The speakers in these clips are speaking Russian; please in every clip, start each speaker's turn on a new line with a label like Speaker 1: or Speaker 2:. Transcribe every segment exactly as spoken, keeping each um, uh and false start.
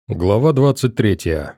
Speaker 1: Глава двадцать третья.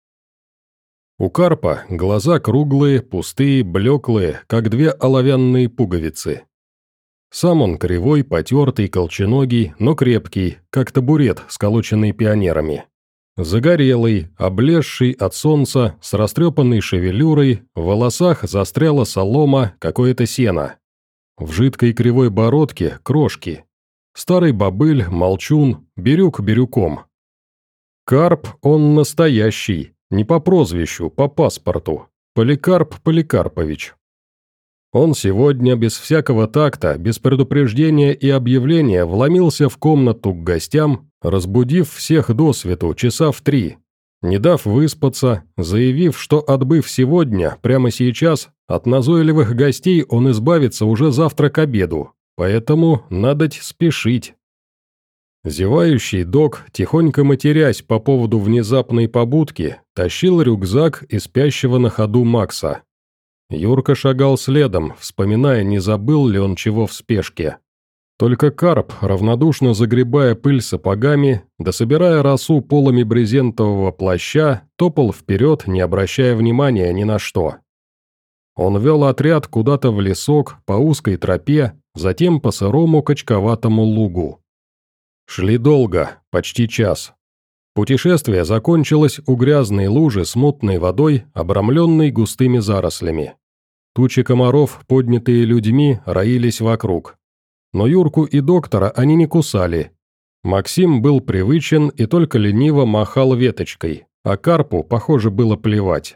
Speaker 1: У карпа глаза круглые, пустые, блеклые, как две оловянные пуговицы. Сам он кривой, потертый, колченогий, но крепкий, как табурет, сколоченный пионерами. Загорелый, облезший от солнца, с растрепанной шевелюрой, в волосах застряла солома, какое-то сено. В жидкой кривой бородке крошки. Старый бобыль, молчун, бирюк бирюком. Карп он настоящий, не по прозвищу, по паспорту. Поликарп Поликарпович. Он сегодня без всякого такта, без предупреждения и объявления вломился в комнату к гостям, разбудив всех досвету часа в три, не дав выспаться, заявив, что, отбыв сегодня, прямо сейчас, от назойливых гостей он избавится уже завтра к обеду, поэтому надоть спешить. Зевающий док, тихонько матерясь по поводу внезапной побудки, тащил рюкзак и спящего на ходу Макса. Юрка шагал следом, вспоминая, не забыл ли он чего в спешке. Только карп, равнодушно загребая пыль сапогами, да собирая росу полами брезентового плаща, топал вперед, не обращая внимания ни на что. Он вел отряд куда-то в лесок, по узкой тропе, затем по сырому качковатому лугу. Шли долго, почти час. Путешествие закончилось у грязной лужи с мутной водой, обрамленной густыми зарослями. Тучи комаров, поднятые людьми, роились вокруг. Но Юрку и доктора они не кусали. Максим был привычен и только лениво махал веточкой, а карпу, похоже, было плевать.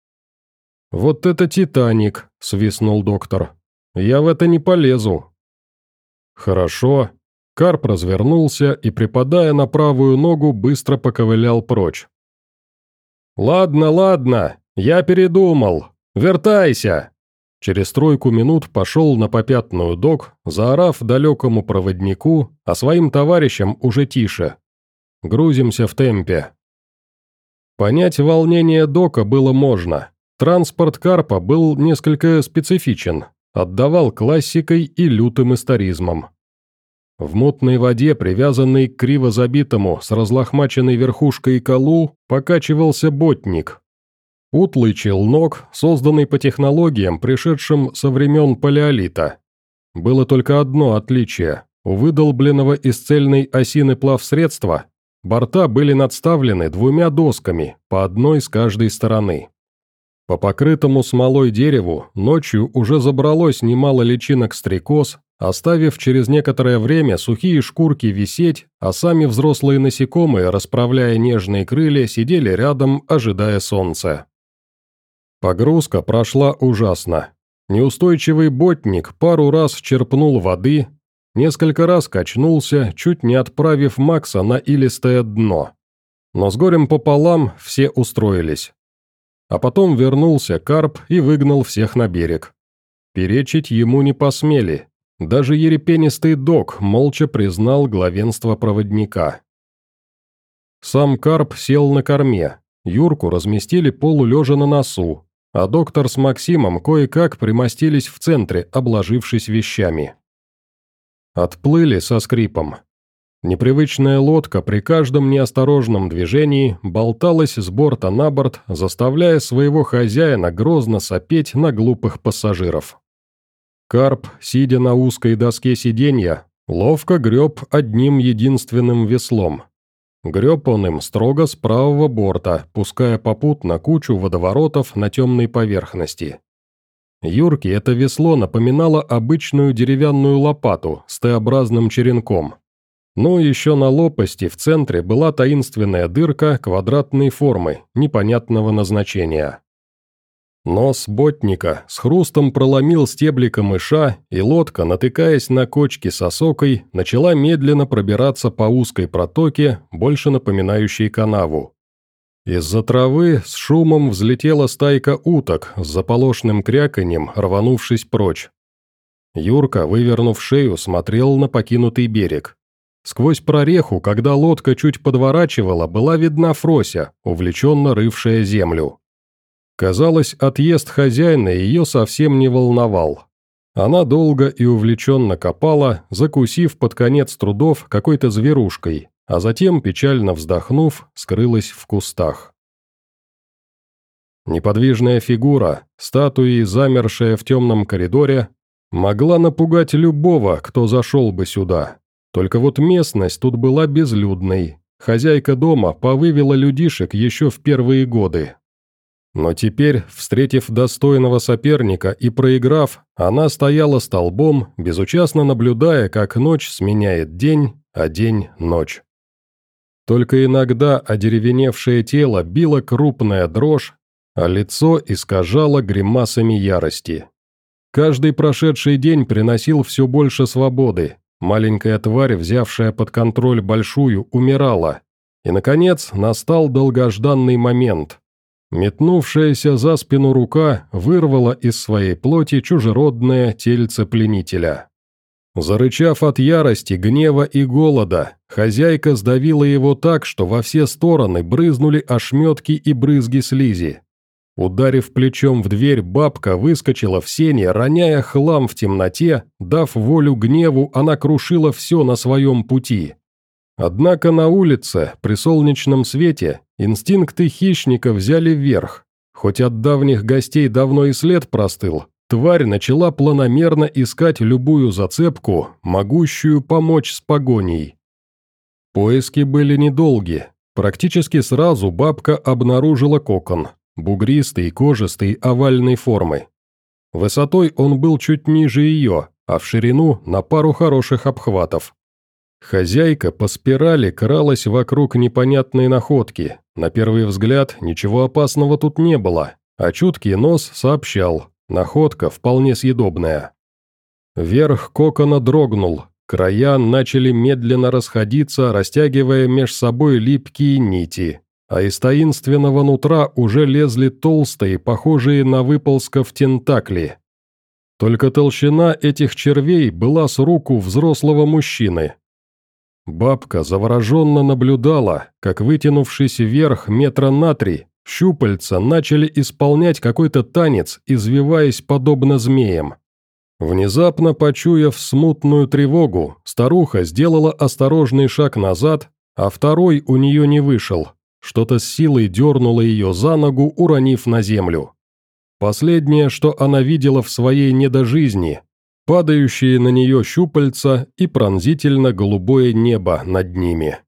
Speaker 1: «Вот это Титаник!» – свистнул доктор. «Я в это не полезу». «Хорошо». Карп развернулся и, припадая на правую ногу, быстро поковылял прочь. «Ладно, ладно, я передумал. Вертайся!» Через тройку минут пошел на попятную док, заорав далекому проводнику, а своим товарищам уже тише. «Грузимся в темпе». Понять волнение дока было можно. Транспорт карпа был несколько специфичен, отдавал классикой и лютым историзмом. В мутной воде, привязанной к криво забитому с разлохмаченной верхушкой колу, покачивался ботник. Утлый челнок, созданный по технологиям, пришедшим со времен палеолита. Было только одно отличие. У выдолбленного из цельной осины плавсредства борта были надставлены двумя досками, по одной с каждой стороны. По покрытому смолой дереву ночью уже забралось немало личинок-стрекоз, оставив через некоторое время сухие шкурки висеть, а сами взрослые насекомые, расправляя нежные крылья, сидели рядом, ожидая солнца. Погрузка прошла ужасно. Неустойчивый ботник пару раз черпнул воды, несколько раз качнулся, чуть не отправив Макса на илистое дно. Но с горем пополам все устроились. А потом вернулся карп и выгнал всех на берег. Перечить ему не посмели. Даже ерепенистый док молча признал главенство проводника. Сам карп сел на корме, Юрку разместили полулежа на носу, а доктор с Максимом кое-как примостились в центре, обложившись вещами. Отплыли со скрипом. Непривычная лодка при каждом неосторожном движении болталась с борта на борт, заставляя своего хозяина грозно сопеть на глупых пассажиров. Карп, сидя на узкой доске сиденья, ловко греб одним единственным веслом. Греб он им строго с правого борта, пуская попутно кучу водоворотов на темной поверхности. Юрке это весло напоминало обычную деревянную лопату с Т-образным черенком. Ну, еще на лопасти в центре была таинственная дырка квадратной формы, непонятного назначения. Нос ботника с хрустом проломил стебли камыша, и лодка, натыкаясь на кочки с осокой, начала медленно пробираться по узкой протоке, больше напоминающей канаву. Из-за травы с шумом взлетела стайка уток с заполошным кряканьем, рванувшись прочь. Юрка, вывернув шею, смотрел на покинутый берег. Сквозь прореху, когда лодка чуть подворачивала, была видна Фрося, увлеченно рывшая землю. Казалось, отъезд хозяина ее совсем не волновал. Она долго и увлеченно копала, закусив под конец трудов какой-то зверушкой, а затем, печально вздохнув, скрылась в кустах. Неподвижная фигура, статуей замершая в темном коридоре, могла напугать любого, кто зашел бы сюда. Только вот местность тут была безлюдной. Хозяйка дома повывела людишек еще в первые годы. Но теперь, встретив достойного соперника и проиграв, она стояла столбом, безучастно наблюдая, как ночь сменяет день, а день – ночь. Только иногда одеревеневшее тело било крупная дрожь, а лицо искажало гримасами ярости. Каждый прошедший день приносил все больше свободы. Маленькая тварь, взявшая под контроль большую, умирала. И, наконец, настал долгожданный момент. Метнувшаяся за спину рука вырвала из своей плоти чужеродное тельце пленителя. Зарычав от ярости, гнева и голода, хозяйка сдавила его так, что во все стороны брызнули ошметки и брызги слизи. Ударив плечом в дверь, бабка выскочила в сене, роняя хлам в темноте, дав волю гневу, она крушила все на своем пути. Однако на улице, при солнечном свете, инстинкты хищника взяли верх. Хоть от давних гостей давно и след простыл, тварь начала планомерно искать любую зацепку, могущую помочь с погоней. Поиски были недолги. Практически сразу бабка обнаружила кокон. Бугристый, кожистый, овальной формы. Высотой он был чуть ниже ее, а в ширину на пару хороших обхватов. Хозяйка по спирали кралась вокруг непонятной находки. На первый взгляд ничего опасного тут не было, а чуткий нос сообщал, находка вполне съедобная. Верх кокона дрогнул, края начали медленно расходиться, растягивая меж собой липкие нити. А из таинственного нутра уже лезли толстые, похожие на выползков тентакли. Только толщина этих червей была с руку взрослого мужчины. Бабка завороженно наблюдала, как, вытянувшись вверх метра на три, щупальца начали исполнять какой-то танец, извиваясь подобно змеям. Внезапно почуяв смутную тревогу, старуха сделала осторожный шаг назад, а второй у нее не вышел. Что-то с силой дернуло ее за ногу, уронив на землю. Последнее, что она видела в своей недожизни – падающие на нее щупальца и пронзительно-голубое небо над ними.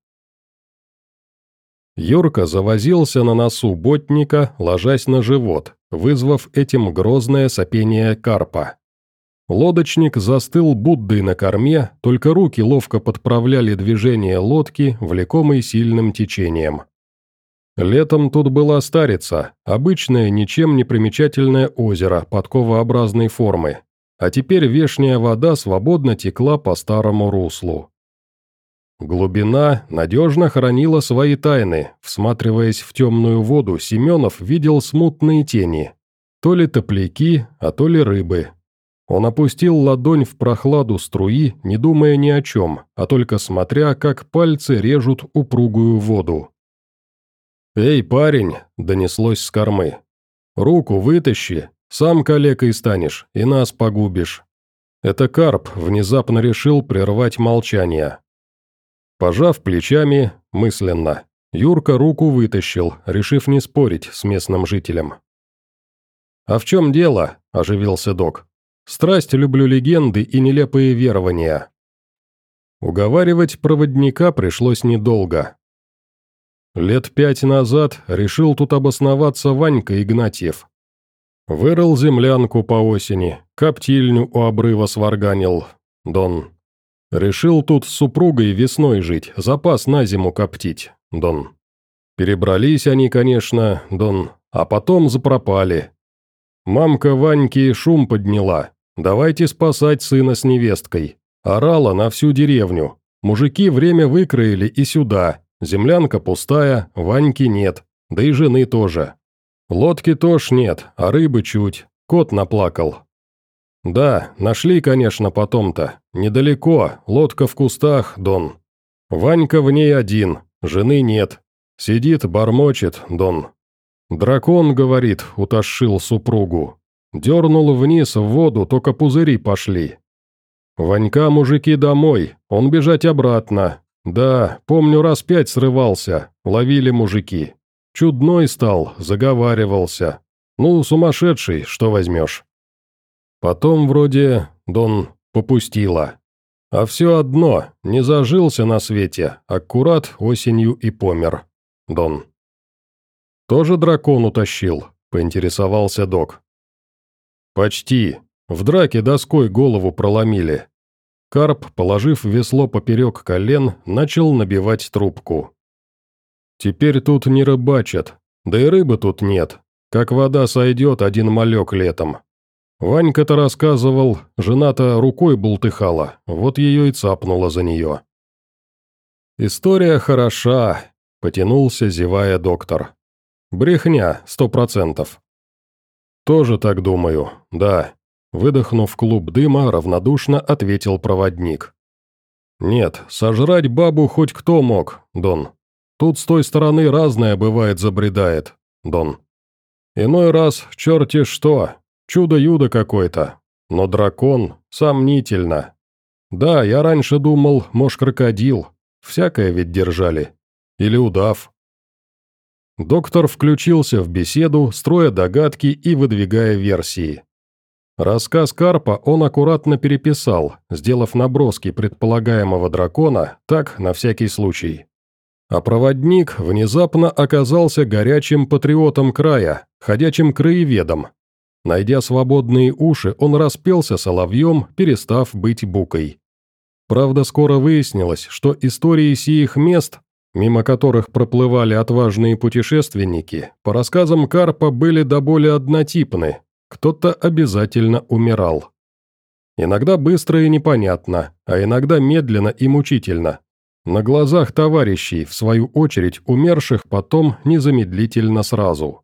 Speaker 1: Юрка завозился на носу ботника, ложась на живот, вызвав этим грозное сопение карпа. Лодочник застыл Буддой на корме, только руки ловко подправляли движение лодки, влекомой сильным течением. Летом тут была Старица, обычное ничем не примечательное озеро подковообразной формы, а теперь вешняя вода свободно текла по старому руслу. Глубина надежно хранила свои тайны, всматриваясь в темную воду, Семенов видел смутные тени, то ли топляки, а то ли рыбы. Он опустил ладонь в прохладу струи, не думая ни о чем, а только смотря, как пальцы режут упругую воду. «Эй, парень!» – донеслось с кормы. «Руку вытащи, сам калекой станешь и нас погубишь». Это карп внезапно решил прервать молчание. Пожав плечами, мысленно, Юрка руку вытащил, решив не спорить с местным жителем. «А в чем дело?» – оживился док. «Страсть люблю легенды и нелепые верования». Уговаривать проводника пришлось недолго. Лет пять назад решил тут обосноваться Ванька Игнатьев. Вырыл землянку по осени, коптильню у обрыва сварганил, Дон. Решил тут с супругой весной жить, запас на зиму коптить, Дон. Перебрались они, конечно, Дон, а потом запропали. Мамка Ваньки шум подняла, давайте спасать сына с невесткой. Орала на всю деревню, мужики время выкроили и сюда. Землянка пустая, Ваньки нет, да и жены тоже. Лодки тоже нет, а рыбы чуть, кот наплакал. Да, нашли, конечно, потом-то. Недалеко, лодка в кустах, Дон. Ванька в ней один, жены нет. Сидит, бормочет, Дон. Дракон, говорит, утащил супругу. Дернул вниз в воду, только пузыри пошли. Ванька, мужики, домой, он бежать обратно. Да, помню, раз пять срывался, ловили мужики. Чудной стал, заговаривался. Ну, сумасшедший, что возьмешь. Потом вроде, Дон, попустила. А все одно, не зажился на свете, аккурат осенью и помер. Дон. «Тоже дракон утащил?» – поинтересовался док. «Почти. В драке доской голову проломили». Карп, положив весло поперек колен, начал набивать трубку. «Теперь тут не рыбачат, да и рыбы тут нет. Как вода сойдет, один малек летом. Ванька-то рассказывал, жена-то рукой бултыхала, вот ее и цапнула за нее». «История хороша», – потянулся, зевая доктор. «Брехня, сто процентов». «Тоже так думаю, да», – выдохнув клуб дыма, равнодушно ответил проводник. «Нет, сожрать бабу хоть кто мог, Дон. Тут с той стороны разное бывает забредает, Дон. Иной раз черти что, чудо-юдо какое-то, но дракон сомнительно. Да, я раньше думал, может, крокодил, всякое ведь держали. Или удав». Доктор включился в беседу, строя догадки и выдвигая версии. Рассказ Карпа он аккуратно переписал, сделав наброски предполагаемого дракона, так, на всякий случай. А проводник внезапно оказался горячим патриотом края, ходячим краеведом. Найдя свободные уши, он распелся соловьем, перестав быть букой. Правда, скоро выяснилось, что истории сих мест, мимо которых проплывали отважные путешественники, по рассказам Карпа были до боли однотипны, кто-то обязательно умирал. Иногда быстро и непонятно, а иногда медленно и мучительно. На глазах товарищей, в свою очередь, умерших потом незамедлительно сразу.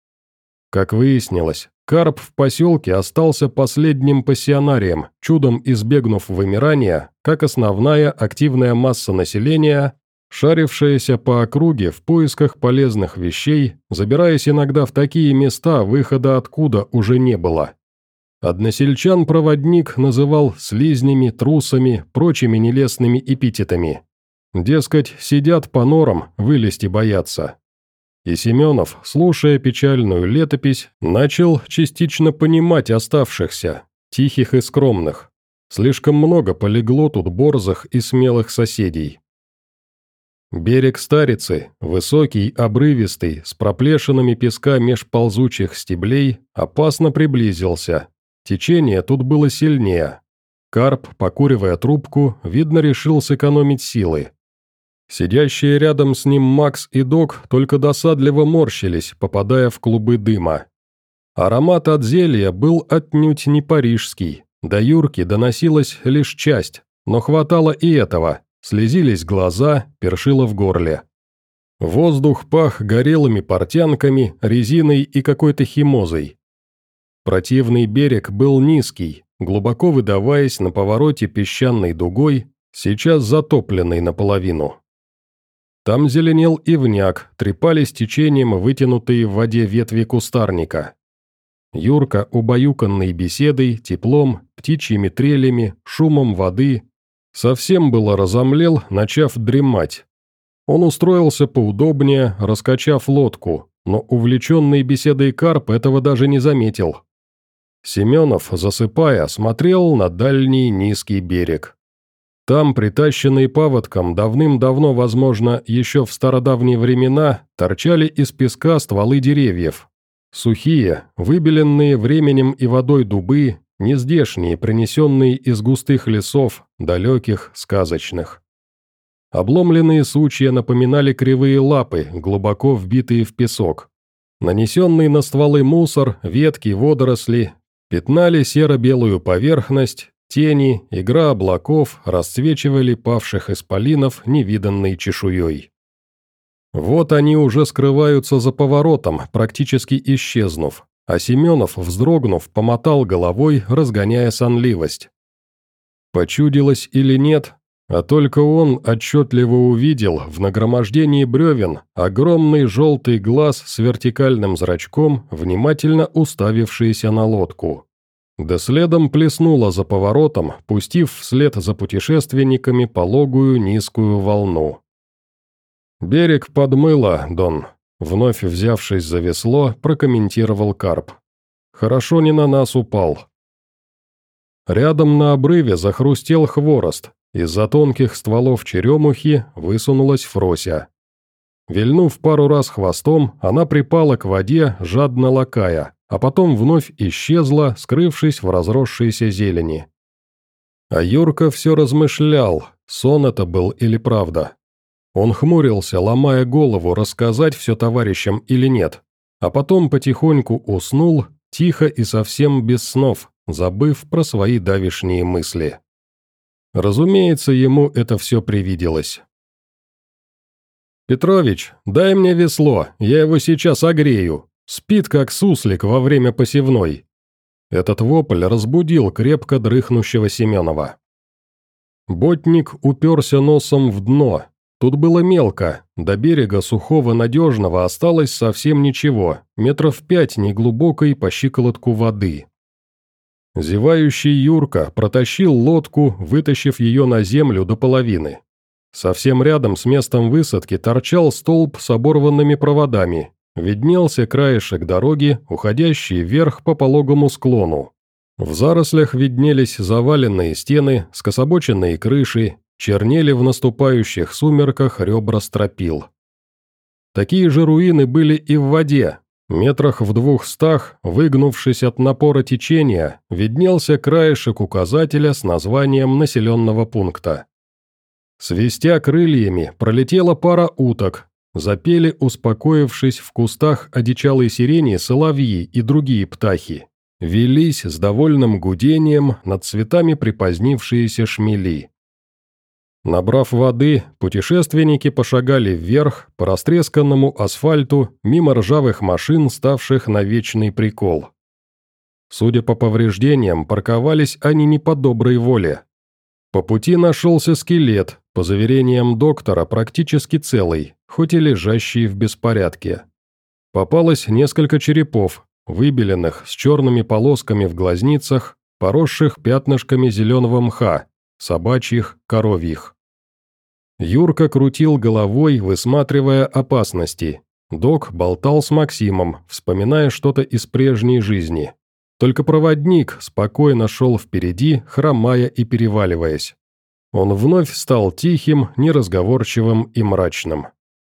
Speaker 1: Как выяснилось, Карп в поселке остался последним пассионарием, чудом избегнув вымирания, как основная активная масса населения, шарившаяся по округе в поисках полезных вещей, забираясь иногда в такие места, выхода откуда уже не было. Односельчан проводник называл слизнями, трусами, прочими нелестными эпитетами. Дескать, сидят по норам, вылезти боятся. И Семенов, слушая печальную летопись, начал частично понимать оставшихся, тихих и скромных. Слишком много полегло тут борзых и смелых соседей. Берег Старицы, высокий, обрывистый, с проплешинами песка меж ползучих стеблей, опасно приблизился. Течение тут было сильнее. Карп, покуривая трубку, видно, решил сэкономить силы. Сидящие рядом с ним Макс и Док только досадливо морщились, попадая в клубы дыма. Аромат от зелья был отнюдь не парижский, до Юрки доносилась лишь часть, но хватало и этого. Слезились глаза, першило в горле. Воздух пах горелыми портянками, резиной и какой-то химозой. Противный берег был низкий, глубоко выдаваясь на повороте песчаной дугой, сейчас затопленный наполовину. Там зеленел ивняк, трепались течением вытянутые в воде ветви кустарника. Юрка, убаюканный беседой, теплом, птичьими трелями, шумом воды, совсем было разомлел, начав дремать. Он устроился поудобнее, раскачав лодку, но увлеченный беседой Карп этого даже не заметил. Семенов, засыпая, смотрел на дальний низкий берег. Там, притащенные паводком, давным-давно, возможно, еще в стародавние времена, торчали из песка стволы деревьев. Сухие, выбеленные временем и водой дубы, нездешние, принесенные из густых лесов, далеких, сказочных. Обломленные сучья напоминали кривые лапы, глубоко вбитые в песок. Нанесенный на стволы мусор, ветки, водоросли пятнали серо-белую поверхность, тени, игра облаков расцвечивали павших исполинов невиданной чешуей. Вот они уже скрываются за поворотом, практически исчезнув, а Семенов, вздрогнув, помотал головой, разгоняя сонливость. Почудилось или нет, а только он отчетливо увидел в нагромождении бревен огромный желтый глаз с вертикальным зрачком, внимательно уставившийся на лодку. Да следом плеснула за поворотом, пустив вслед за путешественниками пологую низкую волну. «Берег подмыло, Дон», — вновь взявшись за весло, прокомментировал Карп. «Хорошо не на нас упал». Рядом на обрыве захрустел хворост, из-за тонких стволов черемухи высунулась Фрося. Вильнув пару раз хвостом, она припала к воде, жадно лакая, а потом вновь исчезла, скрывшись в разросшейся зелени. А Юрка все размышлял, сон это был или правда. Он хмурился, ломая голову, рассказать все товарищам или нет, а потом потихоньку уснул, тихо и совсем без снов, забыв про свои давешние мысли. Разумеется, ему это все привиделось. «Петрович, дай мне весло, я его сейчас огрею. Спит, как суслик во время посевной». Этот вопль разбудил крепко дрыхнущего Семенова. Ботник уперся носом в дно. Тут было мелко, до берега сухого надежного осталось совсем ничего, метров пять неглубокой по щиколотку воды. Зевающий Юрка протащил лодку, вытащив ее на землю до половины. Совсем рядом с местом высадки торчал столб с оборванными проводами, виднелся краешек дороги, уходящий вверх по пологому склону. В зарослях виднелись заваленные стены, скособоченные крыши, чернели в наступающих сумерках ребра стропил. Такие же руины были и в воде. Метрах в двухстах, выгнувшись от напора течения, виднелся краешек указателя с названием населенного пункта. Свистя крыльями, пролетела пара уток, запели, успокоившись в кустах одичалой сирени, соловьи и другие птахи. Велись с довольным гудением над цветами припозднившиеся шмели. Набрав воды, путешественники пошагали вверх по растресканному асфальту мимо ржавых машин, ставших на вечный прикол. Судя по повреждениям, парковались они не по доброй воле. По пути нашелся скелет, по заверениям доктора, практически целый, хоть и лежащий в беспорядке. Попалось несколько черепов, выбеленных, с черными полосками в глазницах, поросших пятнышками зеленого мха, собачьих, коровьих. Юрка крутил головой, высматривая опасности. Док болтал с Максимом, вспоминая что-то из прежней жизни. Только проводник спокойно шел впереди, хромая и переваливаясь. Он вновь стал тихим, неразговорчивым и мрачным.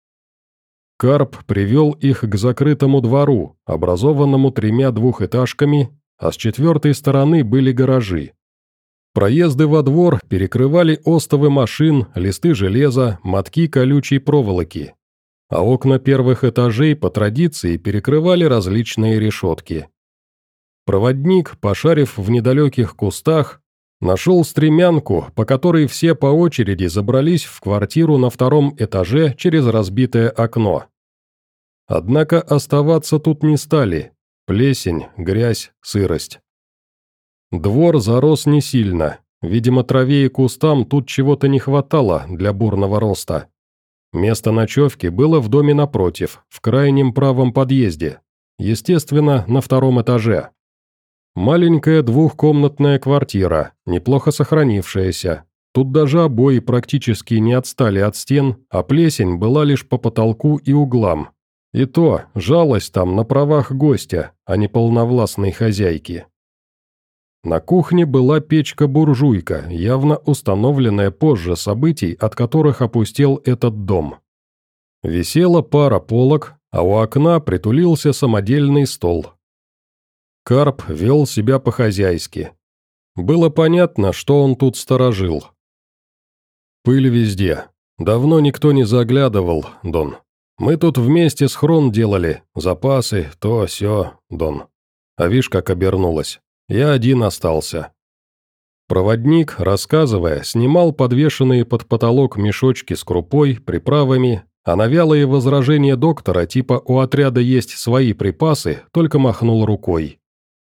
Speaker 1: Карп привел их к закрытому двору, образованному тремя двухэтажками, а с четвертой стороны были гаражи. Проезды во двор перекрывали остовы машин, листы железа, мотки колючей проволоки. А окна первых этажей по традиции перекрывали различные решетки. Проводник, пошарив в недалеких кустах, нашел стремянку, по которой все по очереди забрались в квартиру на втором этаже через разбитое окно. Однако оставаться тут не стали. Плесень, грязь, сырость. Двор зарос не сильно. Видимо, траве и кустам тут чего-то не хватало для бурного роста. Место ночевки было в доме напротив, в крайнем правом подъезде. Естественно, на втором этаже. Маленькая двухкомнатная квартира, неплохо сохранившаяся. Тут даже обои практически не отстали от стен, а плесень была лишь по потолку и углам. И то, жалость там на правах гостя, а не полновластной хозяйки. На кухне была печка-буржуйка, явно установленная позже событий, от которых опустел этот дом. Висела пара полок, а у окна притулился самодельный стол. Карп вел себя по-хозяйски. Было понятно, что он тут сторожил. Пыль везде. Давно никто не заглядывал, Дон. Мы тут вместе схрон делали, запасы, то, сё, Дон. А вишь, как обернулось. Я один остался. Проводник, рассказывая, снимал подвешенные под потолок мешочки с крупой, приправами, а на вялые возражения доктора, типа «у отряда есть свои припасы», только махнул рукой.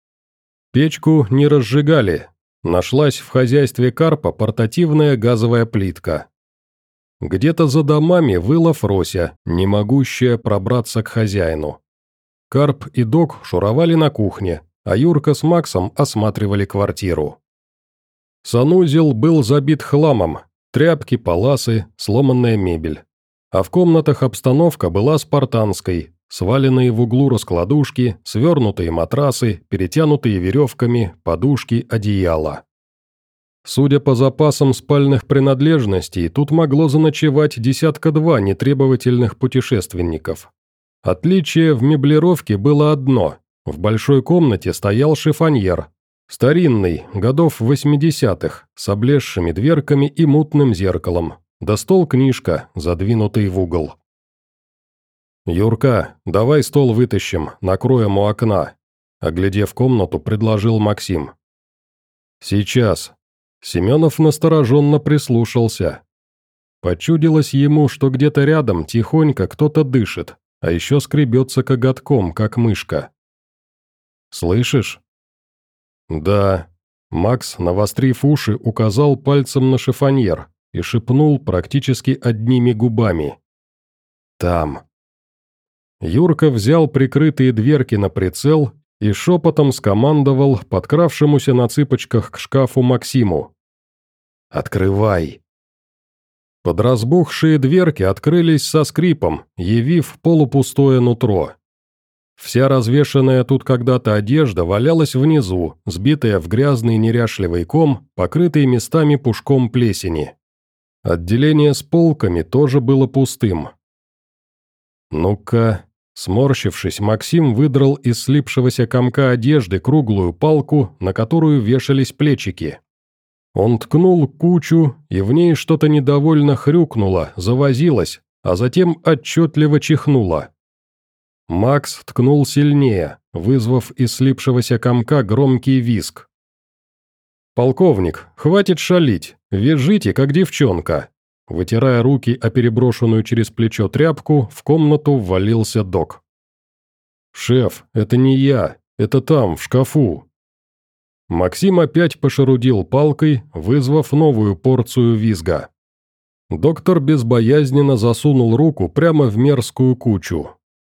Speaker 1: Печку не разжигали. Нашлась в хозяйстве Карпа портативная газовая плитка. Где-то за домами выла Фрося, не могущая пробраться к хозяину. Карп и Док шуровали на кухне, а Юрка с Максом осматривали квартиру. Санузел был забит хламом, тряпки, паласы, сломанная мебель. А в комнатах обстановка была спартанской, сваленные в углу раскладушки, свернутые матрасы, перетянутые веревками, подушки, одеяла. Судя по запасам спальных принадлежностей, тут могло заночевать десятка-два нетребовательных путешественников. Отличие в меблировке было одно – в большой комнате стоял шифоньер. Старинный, годов восьмидесятых, с облезшими дверками и мутным зеркалом, да стол-книжка, задвинутый в угол. «Юрка, давай стол вытащим, накроем у окна», – оглядев комнату, предложил Максим. «Сейчас». Семенов настороженно прислушался. Почудилось ему, что где-то рядом тихонько кто-то дышит, а еще скребется коготком, как мышка. «Слышишь?» «Да». Макс, навострив уши, указал пальцем на шифоньер и шепнул практически одними губами. «Там». Юрка взял прикрытые дверки на прицел и шепотом скомандовал подкравшемуся на цыпочках к шкафу Максиму. «Открывай!» Подразбухшие дверки открылись со скрипом, явив полупустое нутро. Вся развешанная тут когда-то одежда валялась внизу, сбитая в грязный неряшливый ком, покрытый местами пушком плесени. Отделение с полками тоже было пустым. «Ну-ка...» Сморщившись, Максим выдрал из слипшегося комка одежды круглую палку, на которую вешались плечики. Он ткнул кучу, и в ней что-то недовольно хрюкнуло, завозилось, а затем отчетливо чихнуло. Макс ткнул сильнее, вызвав из слипшегося комка громкий визг. «Полковник, хватит шалить, вяжите, как девчонка!» Вытирая руки о переброшенную через плечо тряпку, в комнату ввалился док. «Шеф, это не я, это там, в шкафу». Максим опять пошарудил палкой, вызвав новую порцию визга. Доктор безбоязненно засунул руку прямо в мерзкую кучу.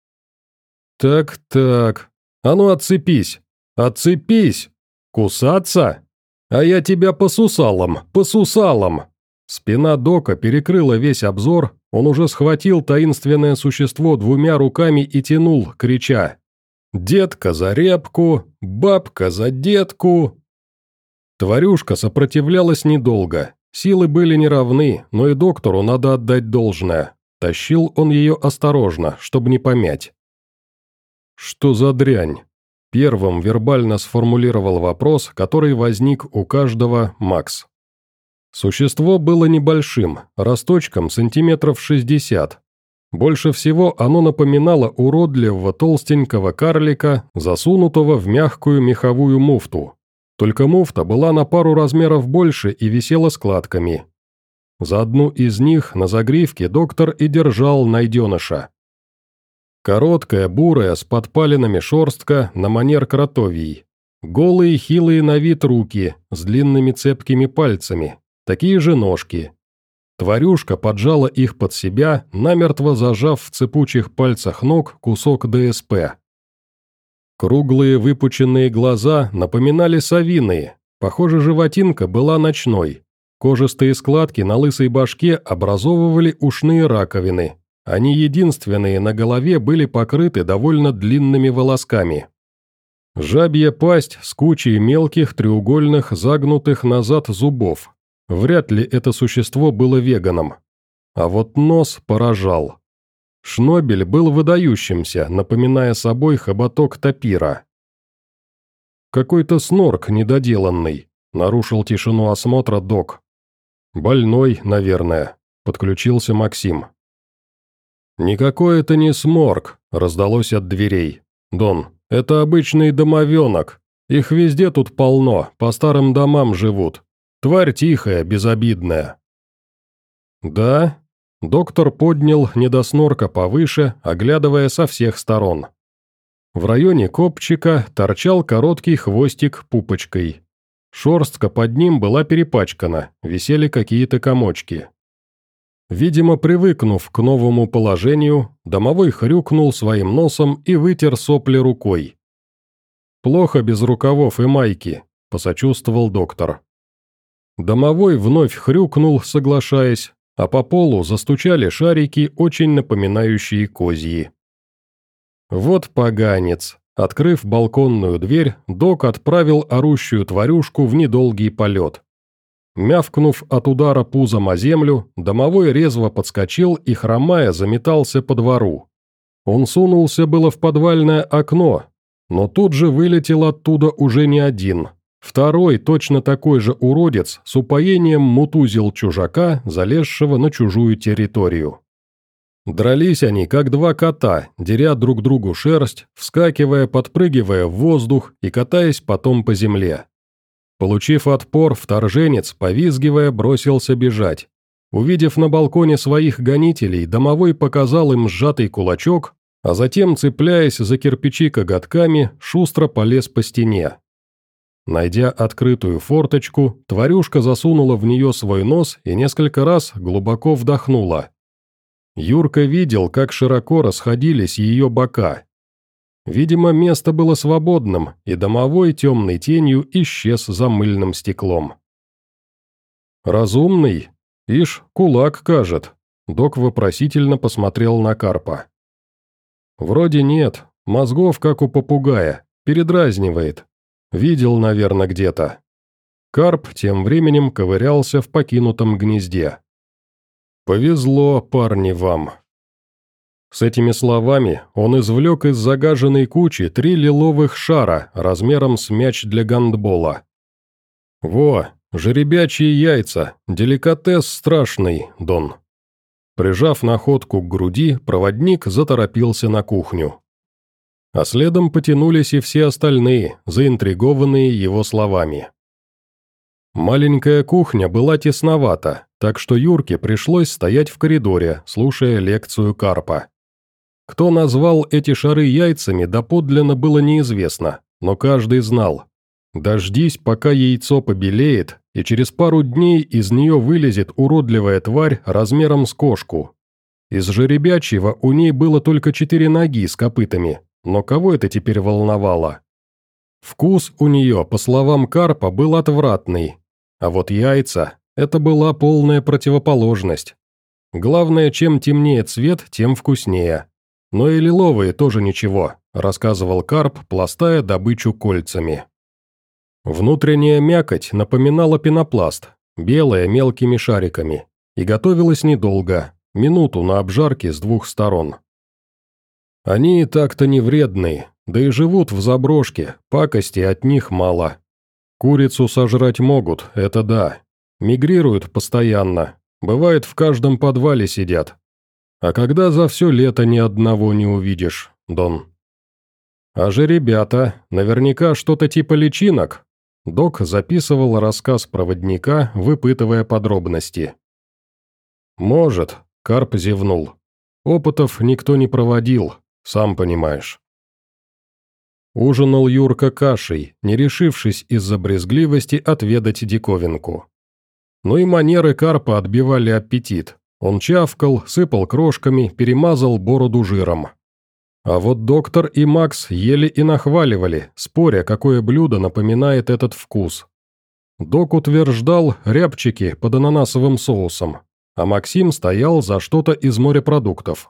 Speaker 1: «Так-так, а ну отцепись, отцепись! Кусаться? А я тебя по сусалам, по сусалам!» Спина Дока перекрыла весь обзор, он уже схватил таинственное существо двумя руками и тянул, крича: «Детка за репку, бабка за детку!» Тварюшка сопротивлялась недолго, силы были неравны, но и доктору надо отдать должное. Тащил он ее осторожно, чтобы не помять. «Что за дрянь?» Первым вербально сформулировал вопрос, который возник у каждого Макс. Существо было небольшим, росточком сантиметров шестьдесят. Больше всего оно напоминало уродливого толстенького карлика, засунутого в мягкую меховую муфту. Только муфта была на пару размеров больше и висела складками. За одну из них на загривке доктор и держал найденыша. Короткая, бурая, с подпалинами шерстка на манер кротовий. Голые, хилые на вид руки, с длинными цепкими пальцами. Такие же ножки. Тварюшка поджала их под себя, намертво зажав в цепучих пальцах ног кусок ДСП. Круглые выпученные глаза напоминали совиные, похоже, животинка была ночной. Кожистые складки на лысой башке образовывали ушные раковины. Они единственные на голове были покрыты довольно длинными волосками. Жабья пасть с кучей мелких треугольных загнутых назад зубов. Вряд ли это существо было веганом. А вот нос поражал. Шнобель был выдающимся, напоминая собой хоботок тапира. «Какой-то снорк недоделанный», — нарушил тишину осмотра док. «Больной, наверное», — подключился Максим. «Никакой это не сморк», — раздалось от дверей. «Дон, это обычный домовенок. Их везде тут полно, по старым домам живут. Тварь тихая, безобидная». «Да?» Доктор поднял недоснорка повыше, оглядывая со всех сторон. В районе копчика торчал короткий хвостик пупочкой. Шерстка под ним была перепачкана, висели какие-то комочки. Видимо, привыкнув к новому положению, домовой хрюкнул своим носом и вытер сопли рукой. Плохо без рукавов и майки», – посочувствовал доктор. Домовой вновь хрюкнул, соглашаясь, а по полу застучали шарики, очень напоминающие козьи. Вот поганец. Открыв балконную дверь, док отправил орущую тварюшку в недолгий полет. Мявкнув от удара пузом о землю, домовой резво подскочил и, хромая, заметался по двору. Он сунулся было в подвальное окно, но тут же вылетел оттуда уже не один. Второй, точно такой же уродец, с упоением мутузил чужака, залезшего на чужую территорию. Дрались они, как два кота, деря друг другу шерсть, вскакивая, подпрыгивая в воздух и катаясь потом по земле. Получив отпор, вторженец, повизгивая, бросился бежать. Увидев на балконе своих гонителей, домовой показал им сжатый кулачок, а затем, цепляясь за кирпичи коготками, шустро полез по стене. Найдя открытую форточку, тварюшка засунула в нее свой нос и несколько раз глубоко вдохнула. Юрка видел, как широко расходились ее бока. Видимо, место было свободным, и домовой темной тенью исчез за мыльным стеклом. «Разумный? Ишь, кулак кажет», — док вопросительно посмотрел на Карпа. «Вроде нет, мозгов, как у попугая, передразнивает. Видел, наверное, где-то». Карп тем временем ковырялся в покинутом гнезде. «Повезло, парни, вам». С этими словами он извлек из загаженной кучи три лиловых шара размером с мяч для гандбола. «Во, жеребячьи яйца, деликатес страшный, Дон». Прижав находку к груди, проводник заторопился на кухню. А следом потянулись и все остальные, заинтригованные его словами. Маленькая кухня была тесновата, так что Юрке пришлось стоять в коридоре, слушая лекцию Карпа. Кто назвал эти шары яйцами, доподлинно было неизвестно, но каждый знал. Дождись, пока яйцо побелеет, и через пару дней из нее вылезет уродливая тварь размером с кошку. Из жеребячьего у ней было только четыре ноги с копытами, но кого это теперь волновало? Вкус у нее, по словам Карпа, был отвратный, а вот яйца – это была полная противоположность. Главное, чем темнее цвет, тем вкуснее. Но и лиловые тоже ничего, рассказывал Карп, пластая добычу кольцами. Внутренняя мякоть напоминала пенопласт, белая мелкими шариками, и готовилась недолго, минуту на обжарке с двух сторон. Они и так-то не вредные, да и живут в заброшке, пакости от них мало. Курицу сожрать могут, это да. Мигрируют постоянно, бывает в каждом подвале сидят. А когда за все лето ни одного не увидишь, Дон? А же ребята, наверняка что-то типа личинок. Док записывал рассказ проводника, выпытывая подробности. «Может», — Карп зевнул. «Опытов никто не проводил, сам понимаешь». Ужинал Юрка кашей, не решившись из-за брезгливости отведать диковинку. Но и манеры Карпа отбивали аппетит. Он чавкал, сыпал крошками, перемазал бороду жиром. А вот доктор и Макс ели и нахваливали, споря, какое блюдо напоминает этот вкус. Док утверждал рябчики под ананасовым соусом, а Максим стоял за что-то из морепродуктов.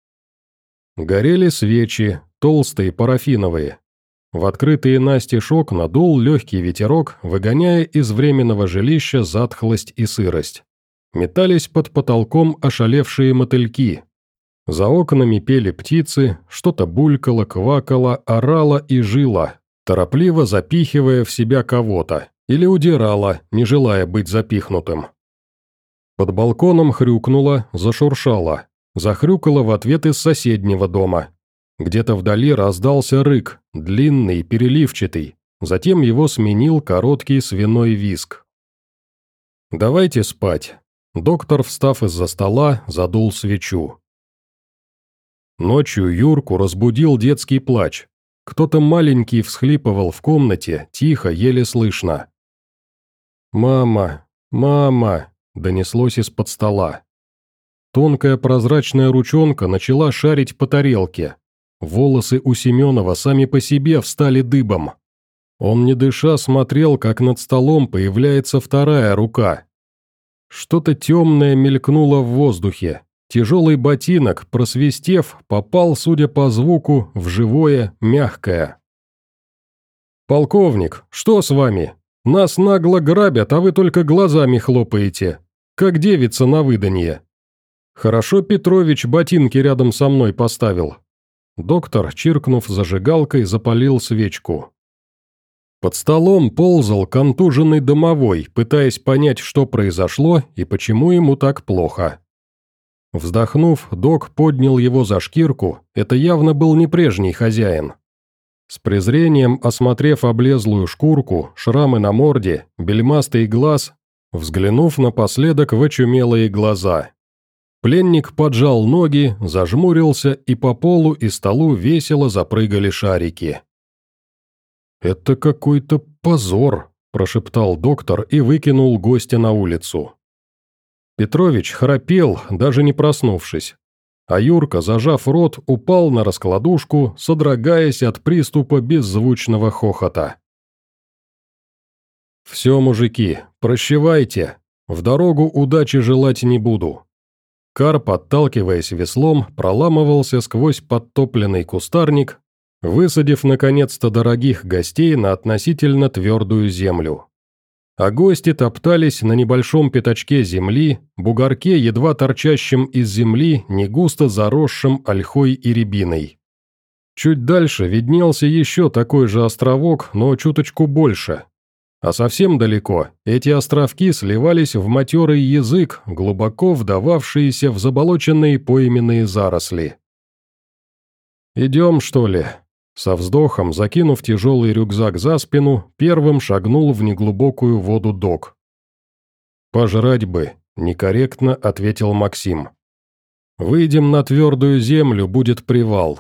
Speaker 1: Горели свечи, толстые, парафиновые. В открытые настежь окна дул легкий ветерок, выгоняя из временного жилища затхлость и сырость. Метались под потолком ошалевшие мотыльки. За окнами пели птицы, что-то булькало, квакало, орало и жило, торопливо запихивая в себя кого-то, или удирало, не желая быть запихнутым. Под балконом хрюкнуло, зашуршало, захрюкало в ответ из соседнего дома. Где-то вдали раздался рык, длинный, переливчатый, затем его сменил короткий свиной визг. «Давайте спать». Доктор, встав из-за стола, задул свечу. Ночью Юрку разбудил детский плач. Кто-то маленький всхлипывал в комнате, тихо, еле слышно. «Мама! Мама!» – донеслось из-под стола. Тонкая прозрачная ручонка начала шарить по тарелке. Волосы у Семенова сами по себе встали дыбом. Он, не дыша, смотрел, как над столом появляется вторая рука. Что-то темное мелькнуло в воздухе. Тяжелый ботинок, просвистев, попал, судя по звуку, в живое, мягкое. «Полковник, что с вами? Нас нагло грабят, а вы только глазами хлопаете. Как девица на выданье. Хорошо Петрович ботинки рядом со мной поставил». Доктор, чиркнув зажигалкой, запалил свечку. Под столом ползал контуженный домовой, пытаясь понять, что произошло и почему ему так плохо. Вздохнув, док поднял его за шкирку, это явно был не прежний хозяин. С презрением осмотрев облезлую шкурку, шрамы на морде, бельмастый глаз, взглянув напоследок в очумелые глаза. Пленник поджал ноги, зажмурился, и по полу и столу весело запрыгали шарики. «Это какой-то позор», – прошептал доктор и выкинул гостя на улицу. Петрович храпел, даже не проснувшись, а Юрка, зажав рот, упал на раскладушку, содрогаясь от приступа беззвучного хохота. «Все, мужики, прощавайте, в дорогу удачи желать не буду». Карп, отталкиваясь веслом, проламывался сквозь подтопленный кустарник, высадив наконец-то дорогих гостей на относительно твердую землю. А гости топтались на небольшом пятачке земли, бугорке, едва торчащем из земли, негусто заросшим ольхой и рябиной. Чуть дальше виднелся еще такой же островок, но чуточку больше. А совсем далеко эти островки сливались в матерый язык, глубоко вдававшиеся в заболоченные пойменные заросли. «Идем, что ли?» Со вздохом, закинув тяжелый рюкзак за спину, первым шагнул в неглубокую воду док. «Пожрать бы», — некорректно ответил Максим. «Выйдем на твердую землю, будет привал».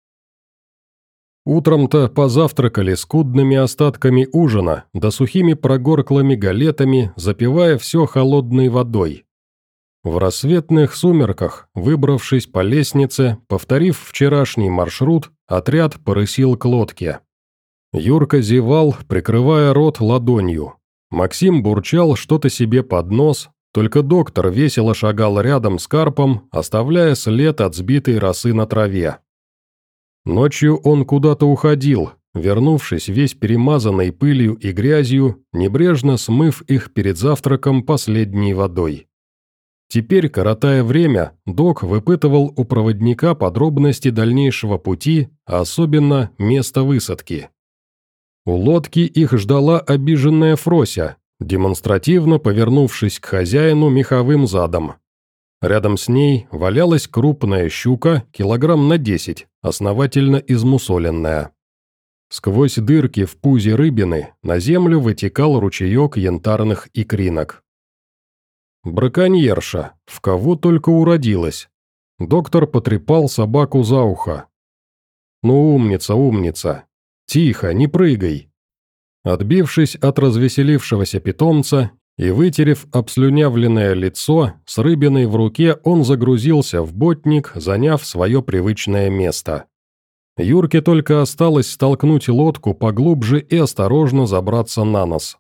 Speaker 1: Утром-то позавтракали скудными остатками ужина, да сухими прогорклыми галетами, запивая все холодной водой. В рассветных сумерках, выбравшись по лестнице, повторив вчерашний маршрут, отряд порысил к лодке. Юрка зевал, прикрывая рот ладонью. Максим бурчал что-то себе под нос, только доктор весело шагал рядом с Карпом, оставляя след от сбитой росы на траве. Ночью он куда-то уходил, вернувшись весь перемазанной пылью и грязью, небрежно смыв их перед завтраком последней водой. Теперь, коротая время, док выпытывал у проводника подробности дальнейшего пути, а особенно место высадки. У лодки их ждала обиженная Фрося, демонстративно повернувшись к хозяину меховым задом. Рядом с ней валялась крупная щука, килограмм на десять, основательно измусоленная. Сквозь дырки в пузе рыбины на землю вытекал ручеек янтарных икринок. Браконьерша, в кого только уродилась. Доктор потрепал собаку за ухо. «Ну, умница, умница. Тихо, не прыгай». Отбившись от развеселившегося питомца и вытерев обслюнявленное лицо, с рыбиной в руке он загрузился в ботник, заняв свое привычное место. Юрке только осталось столкнуть лодку поглубже и осторожно забраться на нос.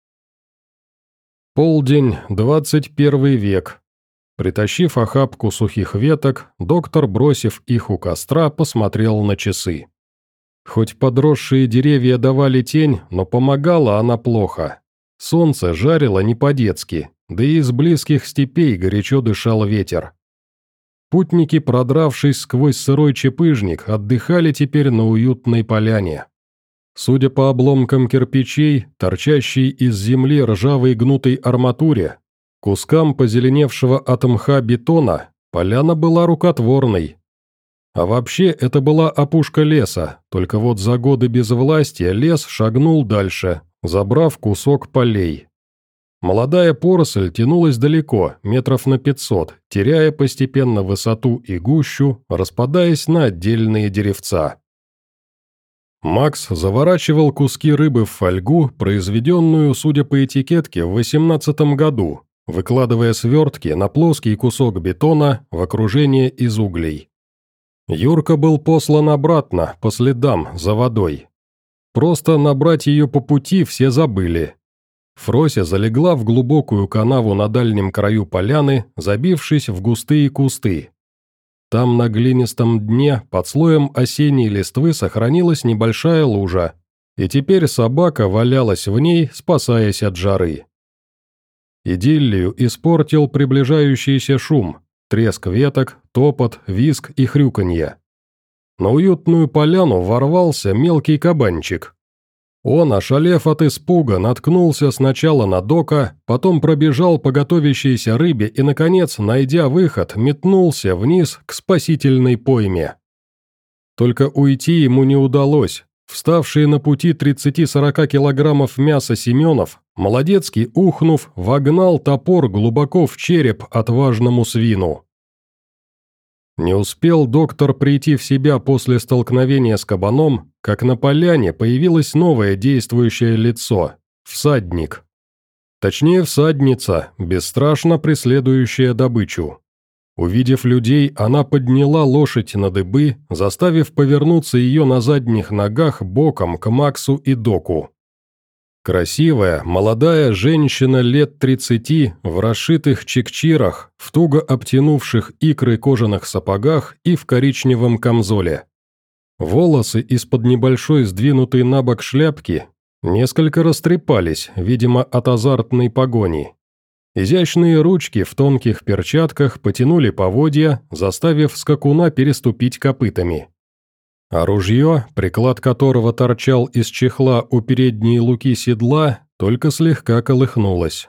Speaker 1: Полдень, двадцать первый век. Притащив охапку сухих веток, доктор, бросив их у костра, посмотрел на часы. Хоть подросшие деревья давали тень, но помогала она плохо. Солнце жарило не по-детски, да и из близких степей горячо дышал ветер. Путники, продравшись сквозь сырой чепыжник, отдыхали теперь на уютной поляне. Судя по обломкам кирпичей, торчащей из земли ржавой гнутой арматуре, кускам позеленевшего от мха бетона, поляна была рукотворной. А вообще это была опушка леса, только вот за годы безвластия лес шагнул дальше, забрав кусок полей. Молодая поросль тянулась далеко, метров на пятьсот, теряя постепенно высоту и гущу, распадаясь на отдельные деревца. Макс заворачивал куски рыбы в фольгу, произведенную, судя по этикетке, в восемнадцатом году, выкладывая свертки на плоский кусок бетона в окружение из углей. Юрка был послан обратно, по следам, за водой. Просто набрать ее по пути все забыли. Фрося залегла в глубокую канаву на дальнем краю поляны, забившись в густые кусты. Там на глинистом дне под слоем осенней листвы сохранилась небольшая лужа, и теперь собака валялась в ней, спасаясь от жары. Идиллию испортил приближающийся шум, треск веток, топот, визг и хрюканье. На уютную поляну ворвался мелкий кабанчик. Он, ошалев от испуга, наткнулся сначала на Дока, потом пробежал по готовящейся рыбе и, наконец, найдя выход, метнулся вниз к спасительной пойме. Только уйти ему не удалось. Вставший на пути тридцати-сорока килограммов мяса Семенов, молодецкий ухнув, вогнал топор глубоко в череп отважному свину. Не успел доктор прийти в себя после столкновения с кабаном, как на поляне появилось новое действующее лицо – всадник. Точнее, всадница, бесстрашно преследующая добычу. Увидев людей, она подняла лошадь на дыбы, заставив повернуться ее на задних ногах боком к Максу и Доку. Красивая, молодая женщина лет тридцати, в расшитых чекчирах, в туго обтянувших икры кожаных сапогах и в коричневом камзоле. Волосы из-под небольшой сдвинутой на бок шляпки несколько растрепались, видимо, от азартной погони. Изящные ручки в тонких перчатках потянули поводья, заставив скакуна переступить копытами. А ружье, приклад которого торчал из чехла у передней луки седла, только слегка колыхнулось.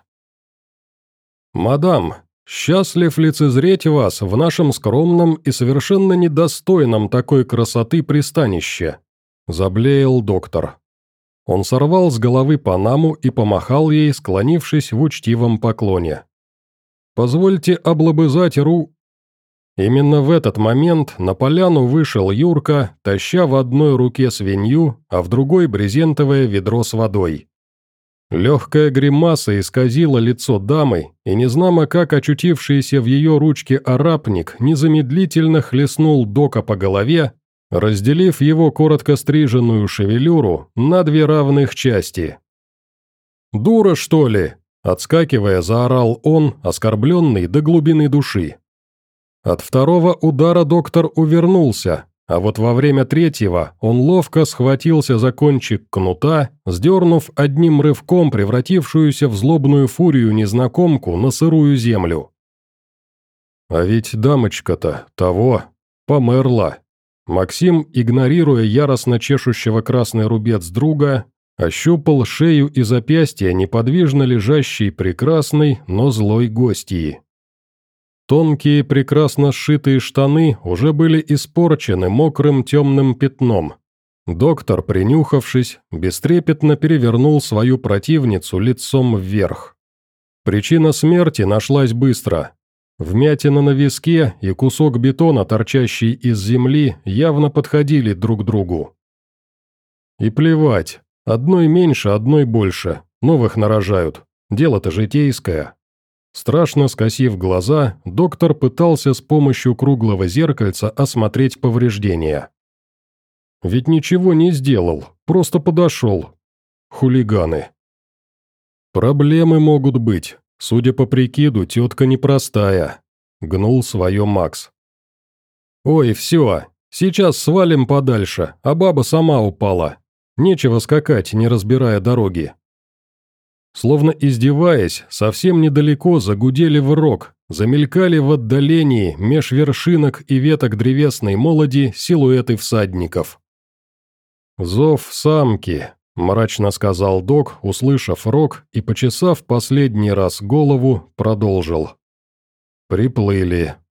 Speaker 1: «Мадам, счастлив лицезреть вас в нашем скромном и совершенно недостойном такой красоты пристанище», – заблеял доктор. Он сорвал с головы панаму и помахал ей, склонившись в учтивом поклоне. «Позвольте облобызать ру...» Именно в этот момент на поляну вышел Юрка, таща в одной руке свинью, а в другой брезентовое ведро с водой. Легкая гримаса исказила лицо дамы, и незнамо как очутившийся в ее ручке арапник незамедлительно хлестнул Дока по голове, разделив его коротко стриженную шевелюру на две равных части. «Дура, что ли?» – отскакивая, заорал он, оскорбленный до глубины души. От второго удара доктор увернулся, а вот во время третьего он ловко схватился за кончик кнута, сдернув одним рывком превратившуюся в злобную фурию незнакомку на сырую землю. А ведь дамочка-то того, померла. Максим, игнорируя яростно чешущего красный рубец друга, ощупал шею и запястья неподвижно лежащей прекрасной, но злой гостьи. Тонкие, прекрасно сшитые штаны уже были испорчены мокрым темным пятном. Доктор, принюхавшись, бестрепетно перевернул свою противницу лицом вверх. Причина смерти нашлась быстро. Вмятина на виске и кусок бетона, торчащий из земли, явно подходили друг к другу. И плевать, одной меньше, одной больше, новых нарожают, дело-то житейское. Страшно скосив глаза, доктор пытался с помощью круглого зеркальца осмотреть повреждения. Ведь ничего не сделал, просто подошел. Хулиганы. Проблемы могут быть. Судя по прикиду, тетка непростая. Гнул свое Макс. «Ой, все, сейчас свалим подальше, а баба сама упала. Нечего скакать, не разбирая дороги». Словно издеваясь, совсем недалеко загудели в рог, замелькали в отдалении, меж вершинок и веток древесной молоди, силуэты всадников. «Зов самки», – мрачно сказал док, услышав рог и, почесав последний раз голову, продолжил. «Приплыли».